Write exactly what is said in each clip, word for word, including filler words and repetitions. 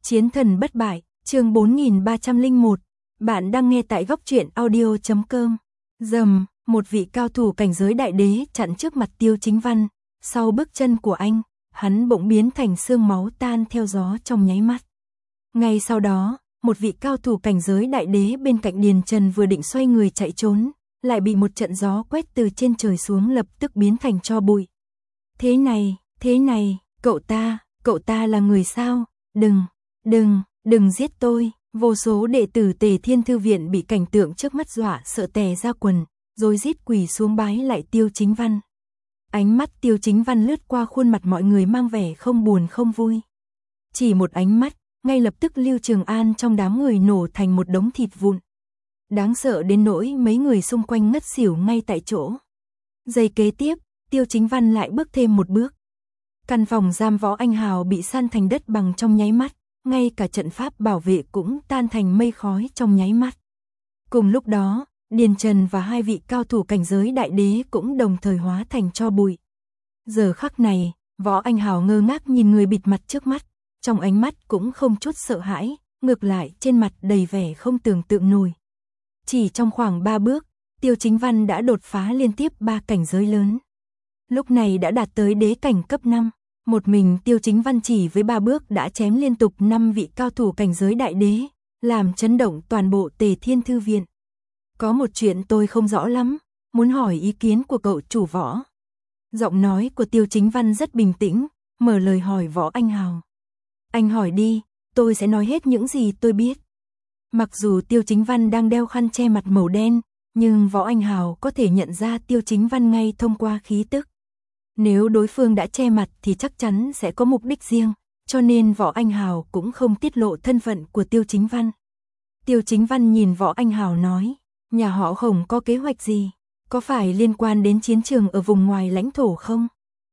Chiến thần bất bại, chương bốn nghìn ba trăm lẻ một. Bạn đang nghe tại góc truyện audio chấm com. Rầm, một vị cao thủ cảnh giới đại đế chặn trước mặt Tiêu Chính Văn, sau bước chân của anh, hắn bỗng biến thành xương máu tan theo gió trong nháy mắt. Ngay sau đó, một vị cao thủ cảnh giới đại đế bên cạnh Điền Trần vừa định xoay người chạy trốn, lại bị một trận gió quét từ trên trời xuống lập tức biến thành tro bụi. Thế này, thế này, cậu ta, cậu ta là người sao? Đừng, đừng, đừng giết tôi. Vô số đệ tử Tề Thiên Thư Viện bị cảnh tượng trước mắt dọa sợ tè ra quần, rồi rít quỳ xuống bái lại Tiêu Chính Văn. Ánh mắt Tiêu Chính Văn lướt qua khuôn mặt mọi người mang vẻ không buồn không vui. Chỉ một ánh mắt, ngay lập tức Lưu Trường An trong đám người nổ thành một đống thịt vụn. Đáng sợ đến nỗi mấy người xung quanh ngất xỉu ngay tại chỗ. Giây kế tiếp, Tiêu Chính Văn lại bước thêm một bước. Căn phòng giam Võ Anh Hào bị san thành đất bằng trong nháy mắt, ngay cả trận pháp bảo vệ cũng tan thành mây khói trong nháy mắt. Cùng lúc đó, Điền Trần và hai vị cao thủ cảnh giới đại đế cũng đồng thời hóa thành tro bụi. Giờ khắc này, Võ Anh Hào ngơ ngác nhìn người bịt mặt trước mắt, trong ánh mắt cũng không chút sợ hãi, ngược lại trên mặt đầy vẻ không tưởng tượng nổi. Chỉ trong khoảng ba bước, Tiêu Chính Văn đã đột phá liên tiếp ba cảnh giới lớn. Lúc này đã đạt tới đế cảnh cấp năm. Một mình Tiêu Chính Văn chỉ với ba bước đã chém liên tục năm vị cao thủ cảnh giới đại đế, làm chấn động toàn bộ Tề Thiên Thư Viện. Có một chuyện tôi không rõ lắm, muốn hỏi ý kiến của cậu chủ Võ. Giọng nói của Tiêu Chính Văn rất bình tĩnh, mở lời hỏi Võ Anh Hào. Anh hỏi đi, tôi sẽ nói hết những gì tôi biết. Mặc dù Tiêu Chính Văn đang đeo khăn che mặt màu đen, nhưng Võ Anh Hào có thể nhận ra Tiêu Chính Văn ngay thông qua khí tức. Nếu đối phương đã che mặt thì chắc chắn sẽ có mục đích riêng, cho nên Võ Anh Hào cũng không tiết lộ thân phận của Tiêu Chính Văn. Tiêu Chính Văn nhìn Võ Anh Hào nói, nhà họ Khổng có kế hoạch gì? Có phải liên quan đến chiến trường ở vùng ngoài lãnh thổ không?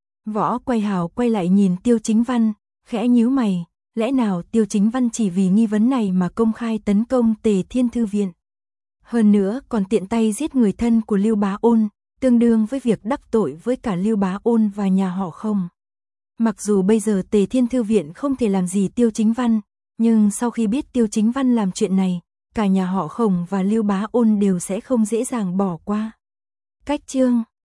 Võ Quay Hào quay lại nhìn Tiêu Chính Văn, khẽ nhíu mày, lẽ nào Tiêu Chính Văn chỉ vì nghi vấn này mà công khai tấn công Tề Thiên Thư Viện? Hơn nữa còn tiện tay giết người thân của Lưu Bá Ôn, tương đương với việc đắc tội với cả Lưu Bá Ôn và nhà họ Khổng. Mặc dù bây giờ Tề Thiên Thư Viện không thể làm gì Tiêu Chính Văn, nhưng sau khi biết Tiêu Chính Văn làm chuyện này, cả nhà họ Khổng và Lưu Bá Ôn đều sẽ không dễ dàng bỏ qua. Cách chương